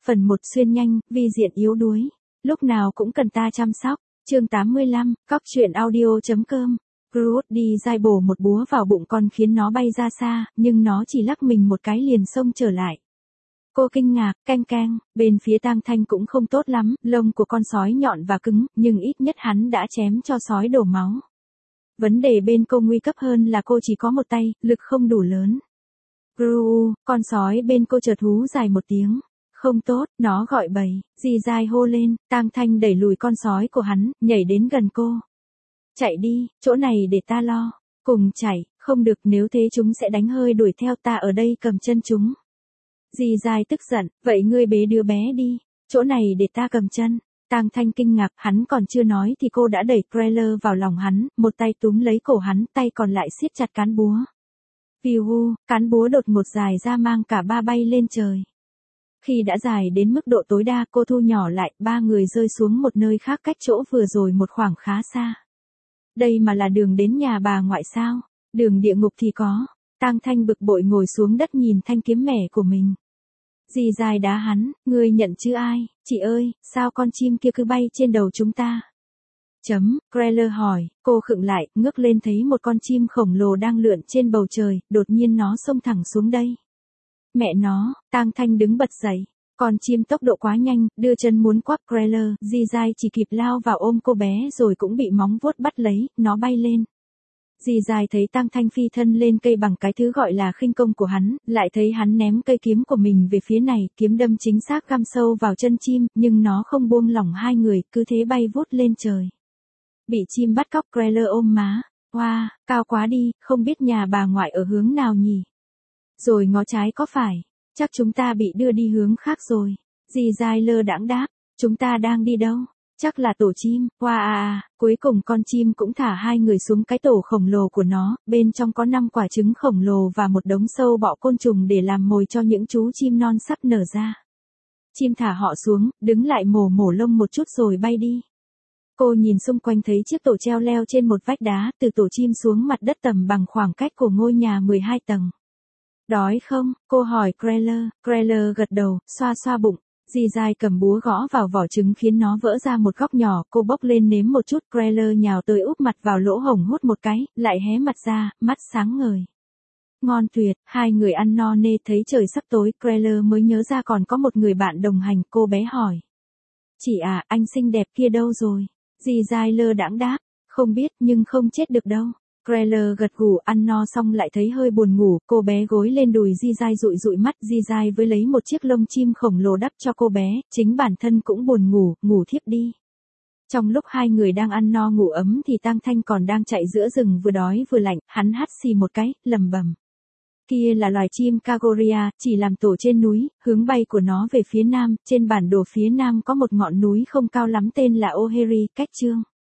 Phần 1 xuyên nhanh, vi diện yếu đuối. Lúc nào cũng cần ta chăm sóc. Chương 85, cóc truyện audio.com. Groot đi dai bổ một búa vào bụng con khiến nó bay ra xa, nhưng nó chỉ lắc mình một cái liền xông trở lại. Cô kinh ngạc, canh canh, bên phía Tang Thanh cũng không tốt lắm, lông của con sói nhọn và cứng, nhưng ít nhất hắn đã chém cho sói đổ máu. Vấn đề bên cô nguy cấp hơn là cô chỉ có một tay, lực không đủ lớn. Gru, con sói bên cô chợt hú dài một tiếng. Không tốt, nó gọi bầy, dì dai hô lên, Tang Thanh đẩy lùi con sói của hắn, nhảy đến gần cô. Chạy đi, chỗ này để ta lo. Cùng chạy, không được, nếu thế chúng sẽ đánh hơi đuổi theo, ta ở đây cầm chân chúng. Dì dai tức giận, vậy ngươi bế đứa bé đi, chỗ này để ta cầm chân. Tang Thanh kinh ngạc, hắn còn chưa nói thì cô đã đẩy Kreller vào lòng hắn, một tay túm lấy cổ hắn, tay còn lại siết chặt cán búa. Piu, cán búa đột ngột dài ra mang cả ba bay lên trời. Khi đã dài đến mức độ tối đa, cô thu nhỏ lại, ba người rơi xuống một nơi khác cách chỗ vừa rồi một khoảng khá xa. Đây mà là đường đến nhà bà ngoại sao? Đường địa ngục thì có. Tang Thanh bực bội ngồi xuống đất nhìn thanh kiếm mẻ của mình. Dì dai đá hắn, ngươi nhận chứ ai? Chị ơi, sao con chim kia cứ bay trên đầu chúng ta? Kreller hỏi, cô khựng lại, ngước lên thấy một con chim khổng lồ đang lượn trên bầu trời, đột nhiên nó xông thẳng xuống đây. Mẹ nó, Tang Thanh đứng bật dậy. Con chim tốc độ quá nhanh, đưa chân muốn quắp Kreller, dì dai chỉ kịp lao vào ôm cô bé rồi cũng bị móng vuốt bắt lấy, nó bay lên. Dì dai thấy Tang Thanh phi thân lên cây bằng cái thứ gọi là khinh công của hắn, lại thấy hắn ném cây kiếm của mình về phía này, kiếm đâm chính xác găm sâu vào chân chim, nhưng nó không buông lỏng hai người, cứ thế bay vút lên trời. Bị chim bắt cóc, Kreller ôm má. Wow, cao quá đi, không biết nhà bà ngoại ở hướng nào nhỉ? Rồi ngó trái có phải? Chắc chúng ta bị đưa đi hướng khác rồi. Dì dai lơ đãng đáp, chúng ta đang đi đâu? Chắc là tổ chim. Wow, cuối cùng con chim cũng thả hai người xuống cái tổ khổng lồ của nó, bên trong có 5 quả trứng khổng lồ và một đống sâu bọ côn trùng để làm mồi cho những chú chim non sắp nở ra. Chim thả họ xuống, đứng lại mổ lông một chút rồi bay đi. Cô nhìn xung quanh thấy chiếc tổ treo leo trên một vách đá, từ tổ chim xuống mặt đất tầm bằng khoảng cách của ngôi nhà 12 tầng. Đói không? Cô hỏi Kreller. Kreller gật đầu, xoa xoa bụng. Dì dai cầm búa gõ vào vỏ trứng khiến nó vỡ ra một góc nhỏ, cô bốc lên nếm một chút. Kreller nhào tới úp mặt vào lỗ hổng hút một cái, lại hé mặt ra, mắt sáng ngời. Ngon tuyệt, hai người ăn no nê, thấy trời sắp tối, Kreller mới nhớ ra còn có một người bạn đồng hành, cô bé hỏi. Chị à, anh xinh đẹp kia đâu rồi? Dì dai lơ đãng đáp, không biết nhưng không chết được đâu. Kreller gật gù, ăn no xong lại thấy hơi buồn ngủ, cô bé gối lên đùi dì dai dụi dụi mắt, dì dai với lấy một chiếc lông chim khổng lồ đắp cho cô bé, chính bản thân cũng buồn ngủ, ngủ thiếp đi. Trong lúc hai người đang ăn no ngủ ấm thì Tang Thanh còn đang chạy giữa rừng vừa đói vừa lạnh, hắn hắt xì một cái, lầm bầm. Kia là loài chim Kagoria, chỉ làm tổ trên núi, hướng bay của nó về phía nam, trên bản đồ phía nam có một ngọn núi không cao lắm tên là Oheri, cách chương.